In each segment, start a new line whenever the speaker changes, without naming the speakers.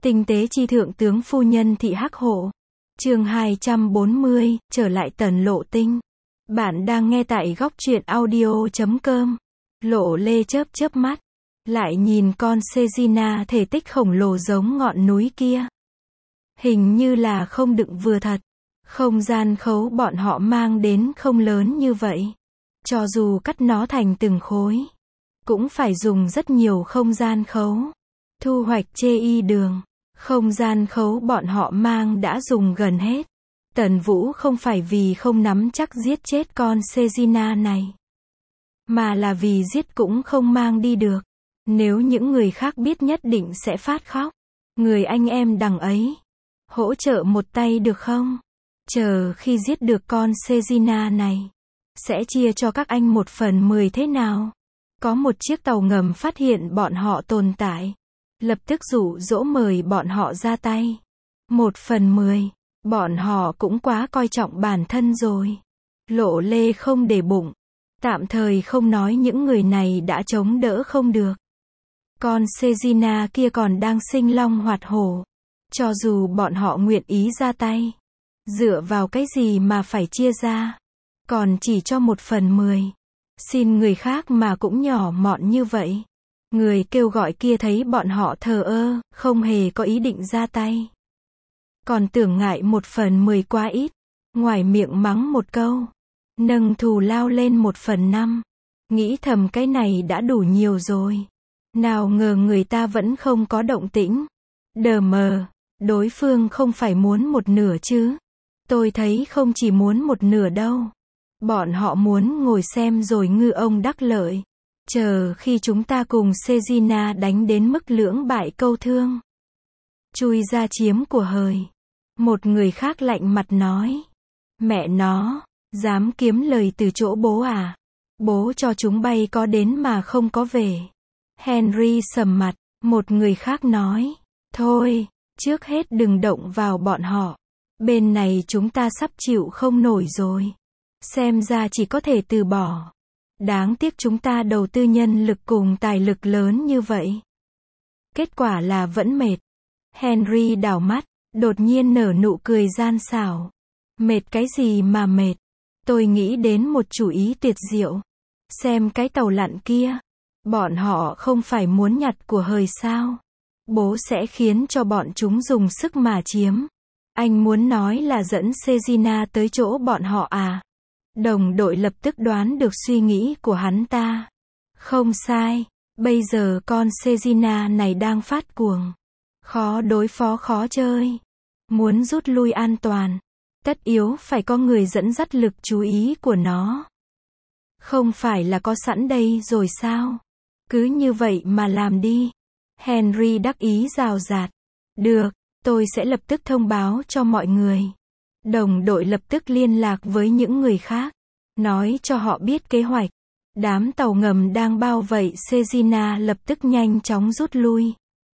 Tinh tế chi thượng tướng phu nhân thị hắc hộ. Chương 240, trở lại Tần Lộ Tinh. Bạn đang nghe tại góc truyện audio.com. Lộ Lê chớp chớp mắt, lại nhìn con Sejina thể tích khổng lồ giống ngọn núi kia. Hình như là không đựng vừa thật. Không gian khấu bọn họ mang đến không lớn như vậy. Cho dù cắt nó thành từng khối, cũng phải dùng rất nhiều không gian khấu. Thu hoạch chê y đường. Không gian khấu bọn họ mang đã dùng gần hết. Tần Vũ không phải vì không nắm chắc giết chết con Sejina này, mà là vì giết cũng không mang đi được. Nếu những người khác biết nhất định sẽ phát khóc. Người anh em đằng ấy, hỗ trợ một tay được không? Chờ khi giết được con Sejina này, sẽ chia cho các anh 1/10 thế nào? Có một chiếc tàu ngầm phát hiện bọn họ tồn tại, lập tức dụ dỗ mời bọn họ ra tay. 1/10, bọn họ cũng quá coi trọng bản thân rồi. Lộ Lê không để bụng, tạm thời không nói những người này đã chống đỡ không được. Con Sejina kia còn đang sinh long hoạt hổ. Cho dù bọn họ nguyện ý ra tay, dựa vào cái gì mà phải chia ra? Còn chỉ cho 1/10. Xin người khác mà cũng nhỏ mọn như vậy. Người kêu gọi kia thấy bọn họ thờ ơ, không hề có ý định ra tay. Còn tưởng ngại 1/10 quá ít. Ngoài miệng mắng một câu, nâng thù lao lên 1/5. Nghĩ thầm cái này đã đủ nhiều rồi. Nào ngờ người ta vẫn không có động tĩnh. Đờ mờ, đối phương không phải muốn 1/2 chứ. Tôi thấy không chỉ muốn 1/2 đâu. Bọn họ muốn ngồi xem rồi ngư ông đắc lợi. Chờ khi chúng ta cùng Sejina đánh đến mức lưỡng bại câu thương, chui ra chiếm của hời. Một người khác lạnh mặt nói. Mẹ nó, dám kiếm lời từ chỗ bố à? Bố cho chúng bay có đến mà không có về. Henry sầm mặt. Một người khác nói. Thôi, trước hết đừng động vào bọn họ. Bên này chúng ta sắp chịu không nổi rồi. Xem ra chỉ có thể từ bỏ. Đáng tiếc chúng ta đầu tư nhân lực cùng tài lực lớn như vậy. Kết quả là vẫn mệt. Henry đảo mắt, đột nhiên nở nụ cười gian xảo. Mệt cái gì mà mệt? Tôi nghĩ đến một chủ ý tuyệt diệu. Xem cái tàu lặn kia. Bọn họ không phải muốn nhặt của hời sao? Bố sẽ khiến cho bọn chúng dùng sức mà chiếm. Anh muốn nói là dẫn Sejina tới chỗ bọn họ à? Đồng đội lập tức đoán được suy nghĩ của hắn ta. Không sai, bây giờ con Sejina này đang phát cuồng. Khó đối phó khó chơi. Muốn rút lui an toàn, tất yếu phải có người dẫn dắt lực chú ý của nó. Không phải là có sẵn đây rồi sao? Cứ như vậy mà làm đi. Henry đắc ý rào rạt. Được, tôi sẽ lập tức thông báo cho mọi người. Đồng đội lập tức liên lạc với những người khác, nói cho họ biết kế hoạch. Đám tàu ngầm đang bao vây Sejina lập tức nhanh chóng rút lui,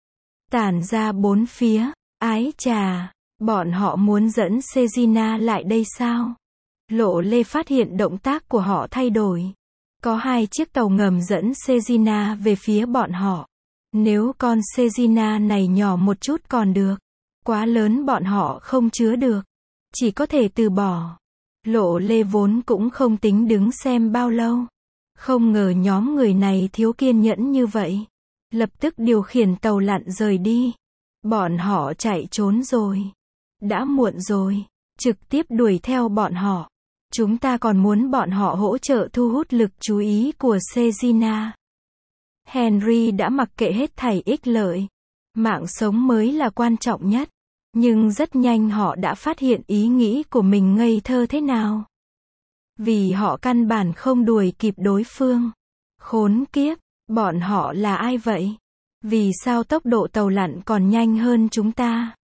tản ra bốn phía. Ái chà, bọn họ muốn dẫn Sejina lại đây sao? Lộ Lê phát hiện động tác của họ thay đổi. Có 2 chiếc tàu ngầm dẫn Sejina về phía bọn họ. Nếu con Sejina này nhỏ một chút còn được, quá lớn bọn họ không chứa được, chỉ có thể từ bỏ. Lộ Lê vốn cũng không tính đứng xem bao lâu. Không ngờ nhóm người này thiếu kiên nhẫn như vậy. Lập tức điều khiển tàu lặn rời đi. Bọn họ chạy trốn rồi. Đã muộn rồi. Trực tiếp đuổi theo bọn họ. Chúng ta còn muốn bọn họ hỗ trợ thu hút lực chú ý của Sejina. Henry đã mặc kệ hết thảy ích lợi. Mạng sống mới là quan trọng nhất. Nhưng rất nhanh họ đã phát hiện ý nghĩ của mình ngây thơ thế nào. Vì họ căn bản không đuổi kịp đối phương. Khốn kiếp, bọn họ là ai vậy? Vì sao tốc độ tàu lặn còn nhanh hơn chúng ta?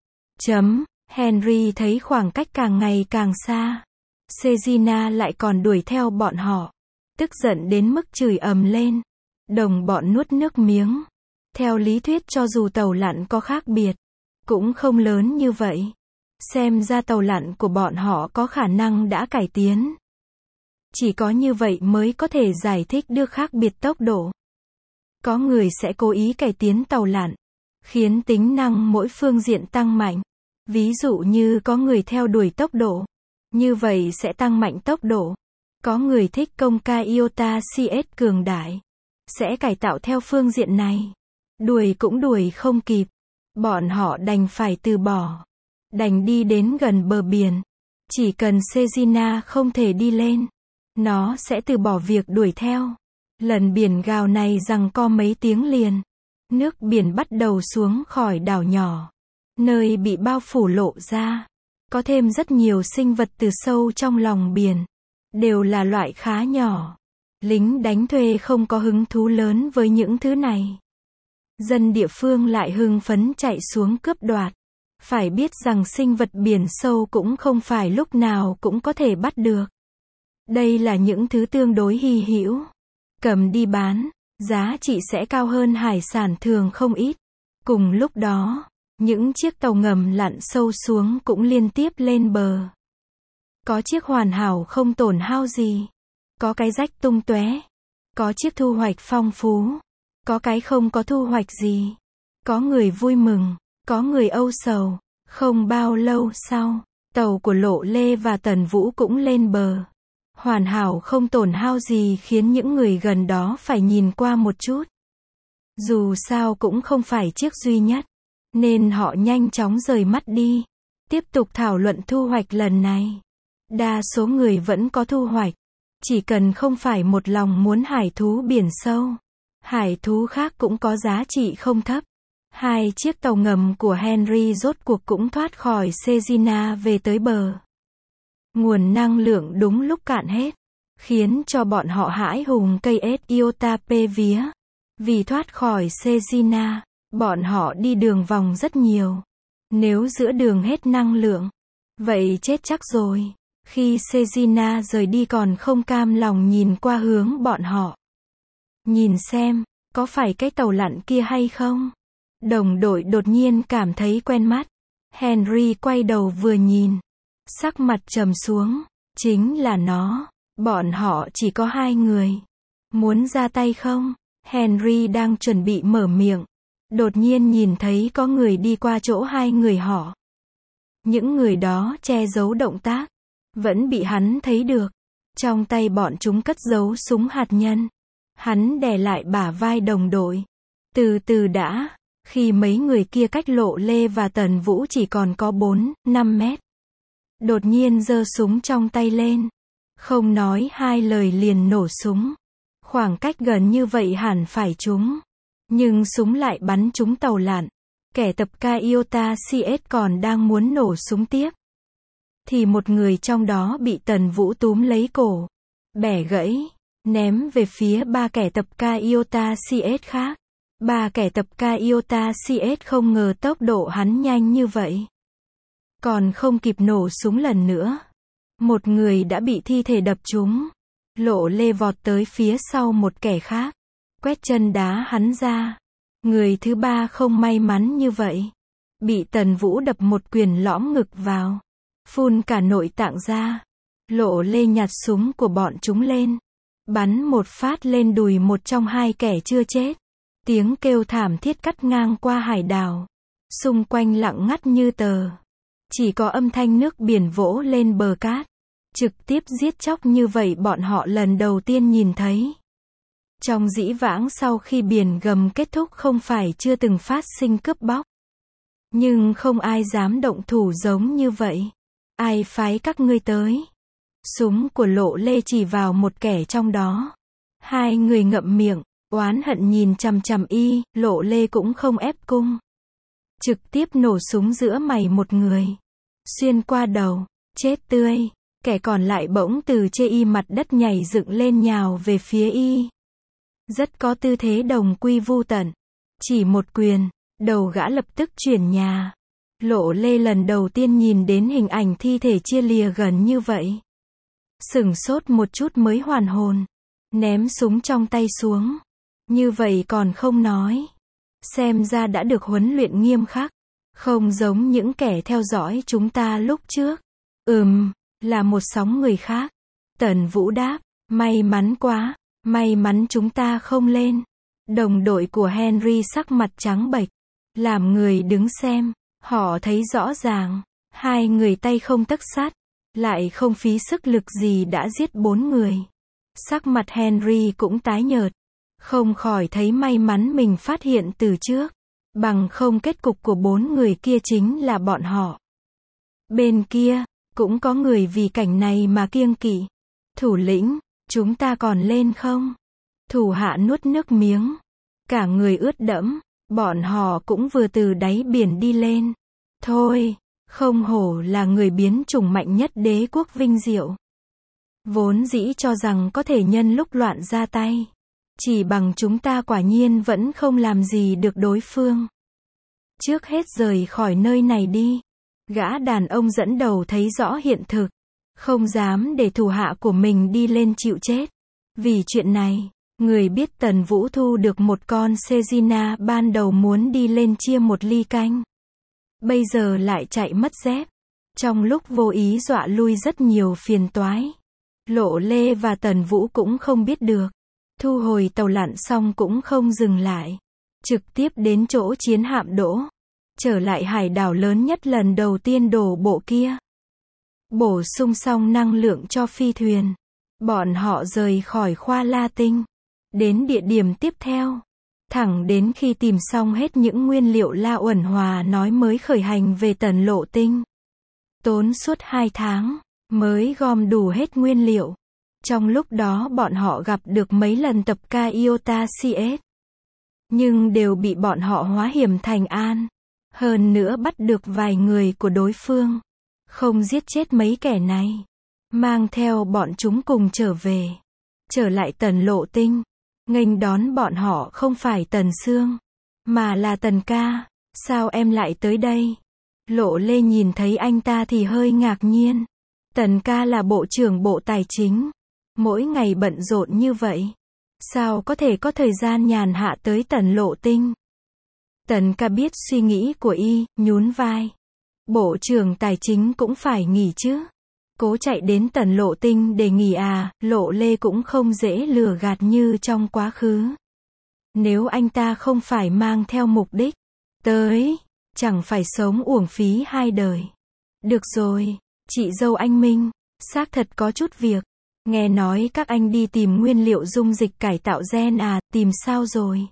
Henry thấy khoảng cách càng ngày càng xa. Sejina lại còn đuổi theo bọn họ. Tức giận đến mức chửi ầm lên. Đồng bọn nuốt nước miếng. Theo lý thuyết cho dù tàu lặn có khác biệt, cũng không lớn như vậy. Xem ra tàu lặn của bọn họ có khả năng đã cải tiến. Chỉ có như vậy mới có thể giải thích được khác biệt tốc độ. Có người sẽ cố ý cải tiến tàu lặn. khiến tính năng mỗi phương diện tăng mạnh. Ví dụ như có người theo đuổi tốc độ, như vậy sẽ tăng mạnh tốc độ. Có người thích công ca iota CS cường đại, sẽ cải tạo theo phương diện này. Đuổi cũng đuổi không kịp, bọn họ đành phải từ bỏ, đành đi đến gần bờ biển. Chỉ cần Sejina không thể đi lên, nó sẽ từ bỏ việc đuổi theo. Lần biển gào này giằng co mấy tiếng liền, nước biển bắt đầu xuống khỏi đảo nhỏ, nơi bị bao phủ lộ ra. Có thêm rất nhiều sinh vật từ sâu trong lòng biển, đều là loại khá nhỏ. Lính đánh thuê không có hứng thú lớn với những thứ này. Dân địa phương lại hưng phấn chạy xuống cướp đoạt. Phải biết rằng sinh vật biển sâu cũng không phải lúc nào cũng có thể bắt được. Đây là những thứ tương đối hy hữu. Cầm đi bán, giá trị sẽ cao hơn hải sản thường không ít. Cùng lúc đó, những chiếc tàu ngầm lặn sâu xuống cũng liên tiếp lên bờ. Có chiếc hoàn hảo không tổn hao gì, có cái rách tung tóe, có chiếc thu hoạch phong phú, có cái không có thu hoạch gì. Có người vui mừng, có người âu sầu. Không bao lâu sau, tàu của Lộ Lê và Tần Vũ cũng lên bờ. Hoàn hảo không tổn hao gì khiến những người gần đó phải nhìn qua một chút. Dù sao cũng không phải chiếc duy nhất, nên họ nhanh chóng rời mắt đi, tiếp tục thảo luận thu hoạch lần này. Đa số người vẫn có thu hoạch, chỉ cần không phải một lòng muốn hải thú biển sâu. Hải thú khác cũng có giá trị không thấp. 2 chiếc tàu ngầm của Henry rốt cuộc cũng thoát khỏi Sejina về tới bờ. Nguồn năng lượng đúng lúc cạn hết, khiến cho bọn họ hãi hùng cây ết iota p vía. Vì thoát khỏi Sejina, bọn họ đi đường vòng rất nhiều. Nếu giữa đường hết năng lượng, vậy chết chắc rồi. Khi Sejina rời đi còn không cam lòng nhìn qua hướng bọn họ. Nhìn xem, có phải cái tàu lặn kia hay không? Đồng đội đột nhiên cảm thấy quen mắt. Henry quay đầu vừa nhìn, sắc mặt trầm xuống. Chính là nó. Bọn họ chỉ có 2 người. Muốn ra tay không? Henry đang chuẩn bị mở miệng, đột nhiên nhìn thấy có người đi qua chỗ 2 người họ. Những người đó che giấu động tác, vẫn bị hắn thấy được. Trong tay bọn chúng cất giấu súng hạt nhân. Hắn đè lại bả vai đồng đội. Từ từ đã. Khi mấy người kia cách Lộ Lê và Tần Vũ chỉ còn có 4-5 mét. Đột nhiên giơ súng trong tay lên. Không nói 2 lời liền nổ súng. Khoảng cách gần như vậy hẳn phải trúng. Nhưng súng lại bắn trúng tàu lặn. Kẻ tập ca iota CS còn đang muốn nổ súng tiếp. Thì một người trong đó bị Tần Vũ túm lấy cổ, bẻ gãy, ném về phía 3 kẻ tập ca iota CS khác. 3 kẻ tập ca iota CS không ngờ tốc độ hắn nhanh như vậy. Còn không kịp nổ súng lần nữa, một người đã bị thi thể đập trúng. Lộ Lê vọt tới phía sau một kẻ khác, quét chân đá hắn ra. Người thứ 3 không may mắn như vậy, bị Tần Vũ đập một quyền lõm ngực vào, phun cả nội tạng ra. Lộ Lê nhặt súng của bọn chúng lên, bắn một phát lên đùi một trong 2 kẻ chưa chết. Tiếng kêu thảm thiết cắt ngang qua hải đảo. Xung quanh lặng ngắt như tờ. Chỉ có âm thanh nước biển vỗ lên bờ cát. Trực tiếp giết chóc như vậy bọn họ lần đầu tiên nhìn thấy. Trong dĩ vãng sau khi biển gầm kết thúc không phải chưa từng phát sinh cướp bóc. Nhưng không ai dám động thủ giống như vậy. Ai phái các ngươi tới? Súng của Lộ Lê chỉ vào một kẻ trong đó. 2 người ngậm miệng, oán hận nhìn chằm chằm y. Lộ Lê cũng không ép cung, trực tiếp nổ súng giữa mày một người, xuyên qua đầu, chết tươi. Kẻ còn lại bỗng từ chê y mặt đất nhảy dựng lên nhào về phía y. Rất có tư thế đồng quy vu tận. Chỉ một quyền, đầu gã lập tức chuyển nhà. Lộ Lê lần đầu tiên nhìn đến hình ảnh thi thể chia lìa gần như vậy. Sửng sốt một chút mới hoàn hồn. Ném súng trong tay xuống. Như vậy còn không nói. Xem ra đã được huấn luyện nghiêm khắc. Không giống những kẻ theo dõi chúng ta lúc trước. Là một sóng người khác. Tần Vũ đáp, may mắn quá, may mắn chúng ta không lên. Đồng đội của Henry sắc mặt trắng bệch, Làm người đứng xem, họ thấy rõ ràng, hai người tay không tấc sắt, lại không phí sức lực gì đã giết 4 người. Sắc mặt Henry cũng tái nhợt, không khỏi thấy may mắn mình phát hiện từ trước, bằng không kết cục của 4 người kia chính là bọn họ. Bên kia, cũng có người vì cảnh này mà kiêng kỵ. Thủ lĩnh, chúng ta còn lên không? Thủ hạ nuốt nước miếng, cả người ướt đẫm, bọn họ cũng vừa từ đáy biển đi lên. Thôi, không hổ là người biến chủng mạnh nhất đế quốc vinh diệu. Vốn dĩ cho rằng có thể nhân lúc loạn ra tay. Chỉ bằng chúng ta quả nhiên vẫn không làm gì được đối phương. Trước hết rời khỏi nơi này đi. Gã đàn ông dẫn đầu thấy rõ hiện thực. Không dám để thủ hạ của mình đi lên chịu chết. Vì chuyện này, người biết Tần Vũ thu được một con Sejina ban đầu muốn đi lên chia một ly canh. Bây giờ lại chạy mất dép. Trong lúc vô ý dọa lui rất nhiều phiền toái. Lộ Lê và Tần Vũ cũng không biết được. Thu hồi tàu lặn xong cũng không dừng lại. Trực tiếp đến chỗ chiến hạm đỗ. Trở lại hải đảo lớn nhất lần đầu tiên đổ bộ kia. Bổ sung xong năng lượng cho phi thuyền. Bọn họ rời khỏi Khoa La Tinh. Đến địa điểm tiếp theo. Thẳng đến khi tìm xong hết những nguyên liệu La Uẩn Hòa nói mới khởi hành về Tần Lộ Tinh. Tốn suốt 2 tháng, mới gom đủ hết nguyên liệu. Trong lúc đó bọn họ gặp được mấy lần tập ca Iota CS. Nhưng đều bị bọn họ hóa hiểm thành an. Hơn nữa bắt được vài người của đối phương. Không giết chết mấy kẻ này. Mang theo bọn chúng cùng trở về. Trở lại Tần Lộ Tinh. Nghênh đón bọn họ không phải Tần Sương. Mà là Tần ca. Sao em lại tới đây? Lộ Lê nhìn thấy anh ta thì hơi ngạc nhiên. Tần ca là bộ trưởng bộ tài chính. Mỗi ngày bận rộn như vậy. Sao có thể có thời gian nhàn hạ tới Tần Lộ Tinh? Tần ca biết suy nghĩ của y, nhún vai. Bộ trưởng tài chính cũng phải nghỉ chứ. Cố chạy đến Tần Lộ Tinh để nghỉ à, Lộ Lê cũng không dễ lừa gạt như trong quá khứ. Nếu anh ta không phải mang theo mục đích tới, chẳng phải sống uổng phí 2 đời. Được rồi, chị dâu anh Minh, xác thật có chút việc. Nghe nói các anh đi tìm nguyên liệu dung dịch cải tạo gen à, tìm sao rồi?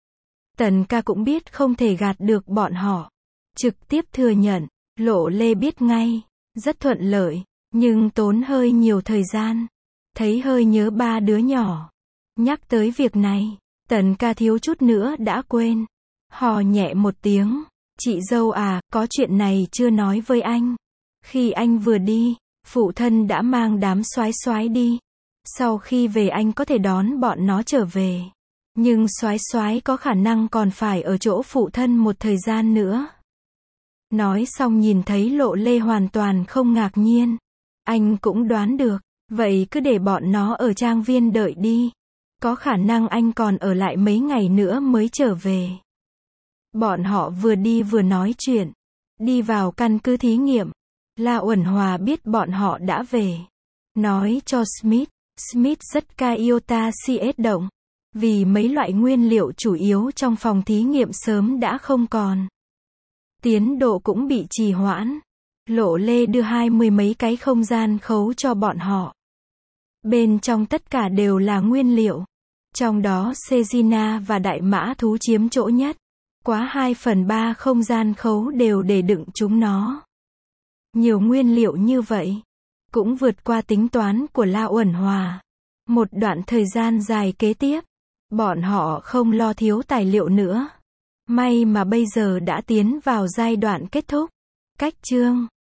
Tần ca cũng biết không thể gạt được bọn họ. Trực tiếp thừa nhận, Lộ Lê biết ngay, rất thuận lợi, nhưng tốn hơi nhiều thời gian. Thấy hơi nhớ 3 đứa nhỏ. Nhắc tới việc này, Tần ca thiếu chút nữa đã quên. Hò nhẹ một tiếng, chị dâu à, có chuyện này chưa nói với anh. Khi anh vừa đi, phụ thân đã mang đám soái soái đi. Sau khi về anh có thể đón bọn nó trở về. Nhưng soái soái có khả năng còn phải ở chỗ phụ thân một thời gian nữa. Nói xong nhìn thấy Lộ Lê hoàn toàn không ngạc nhiên. Anh cũng đoán được. Vậy cứ để bọn nó ở trang viên đợi đi. Có khả năng anh còn ở lại mấy ngày nữa mới trở về. Bọn họ vừa đi vừa nói chuyện. Đi vào căn cứ thí nghiệm. La Uẩn Hòa biết bọn họ đã về. Nói cho Smith. Smith rất ca Iota CS động. Vì mấy loại nguyên liệu chủ yếu trong phòng thí nghiệm sớm đã không còn. Tiến độ cũng bị trì hoãn. Lộ Lê đưa 20 mấy cái không gian khấu cho bọn họ. Bên trong tất cả đều là nguyên liệu. Trong đó Sejina và đại mã thú chiếm chỗ nhất. Quá 2/3 không gian khấu đều để đựng chúng nó. Nhiều nguyên liệu như vậy. Cũng vượt qua tính toán của La Uẩn Hòa. Một đoạn thời gian dài kế tiếp. Bọn họ không lo thiếu tài liệu nữa. May mà bây giờ đã tiến vào giai đoạn kết thúc. Cách chương